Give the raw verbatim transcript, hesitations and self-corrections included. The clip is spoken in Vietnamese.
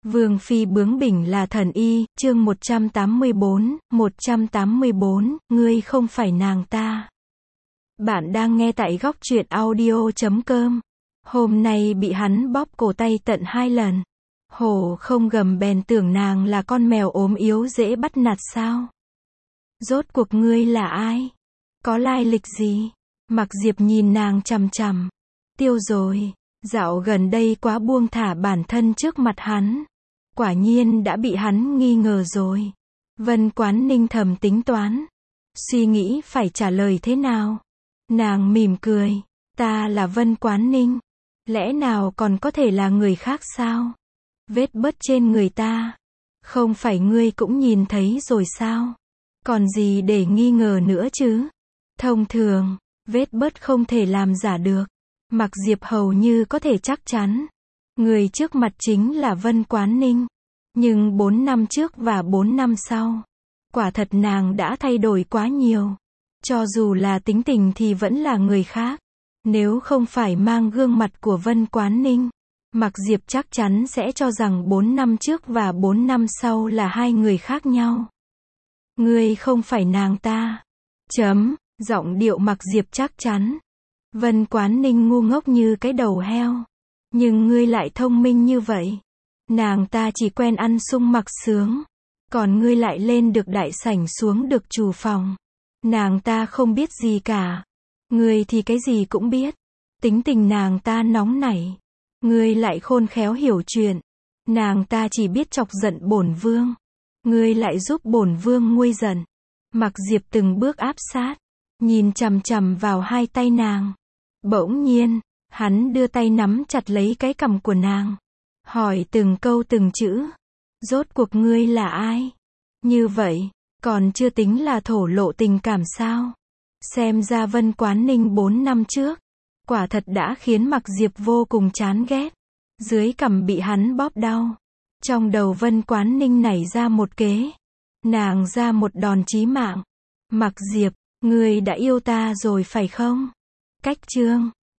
Vương phi bướng bỉnh là thần y, chương một trăm tám mươi bốn, một trăm tám mươi bốn, ngươi không phải nàng ta. Bạn đang nghe tại góc truyện audio chấm com. Hôm nay bị hắn bóp cổ tay tận hai lần. Hổ không gầm bèn tưởng nàng là con mèo ốm yếu dễ bắt nạt sao? Rốt cuộc ngươi là ai? Có lai lịch gì? Mặc Diệp nhìn nàng chằm chằm. Tiêu rồi, dạo gần đây quá buông thả bản thân trước mặt hắn. Quả nhiên đã bị hắn nghi ngờ rồi. Vân Quán Ninh thầm tính toán. Suy nghĩ phải trả lời thế nào. Nàng mỉm cười. Ta là Vân Quán Ninh. Lẽ nào còn có thể là người khác sao? Vết bớt trên người ta. Không phải ngươi cũng nhìn thấy rồi sao? Còn gì để nghi ngờ nữa chứ? Thông thường, vết bớt không thể làm giả được. Mặc Diệp hầu như có thể chắc chắn. Người trước mặt chính là Vân Quán Ninh. Nhưng bốn năm trước và bốn năm sau, quả thật nàng đã thay đổi quá nhiều. Cho dù là tính tình thì vẫn là người khác. Nếu không phải mang gương mặt của Vân Quán Ninh, Mặc Diệp chắc chắn sẽ cho rằng bốn năm trước và bốn năm sau là hai người khác nhau. Ngươi không phải nàng ta. Chấm, giọng điệu Mặc Diệp chắc chắn. Vân Quán Ninh ngu ngốc như cái đầu heo. Nhưng ngươi lại thông minh như vậy. Nàng ta chỉ quen ăn sung mặc sướng. Còn ngươi lại lên được đại sảnh xuống được chủ phòng. Nàng ta không biết gì cả. Ngươi thì cái gì cũng biết. Tính tình nàng ta nóng nảy. Ngươi lại khôn khéo hiểu chuyện. Nàng ta chỉ biết chọc giận bổn vương. Ngươi lại giúp bổn vương nguôi giận. Mặc Diệp từng bước áp sát. Nhìn chằm chằm vào hai tay nàng. Bỗng nhiên, hắn đưa tay nắm chặt lấy cái cằm của nàng. Hỏi từng câu từng chữ. Rốt cuộc ngươi là ai? Như vậy, còn chưa tính là thổ lộ tình cảm sao? Xem ra Vân Quán Ninh bốn năm trước, quả thật đã khiến Mặc Diệp vô cùng chán ghét. Dưới cằm bị hắn bóp đau. Trong đầu Vân Quán Ninh nảy ra một kế. Nàng ra một đòn chí mạng. Mặc Diệp, ngươi đã yêu ta rồi phải không? Cách chương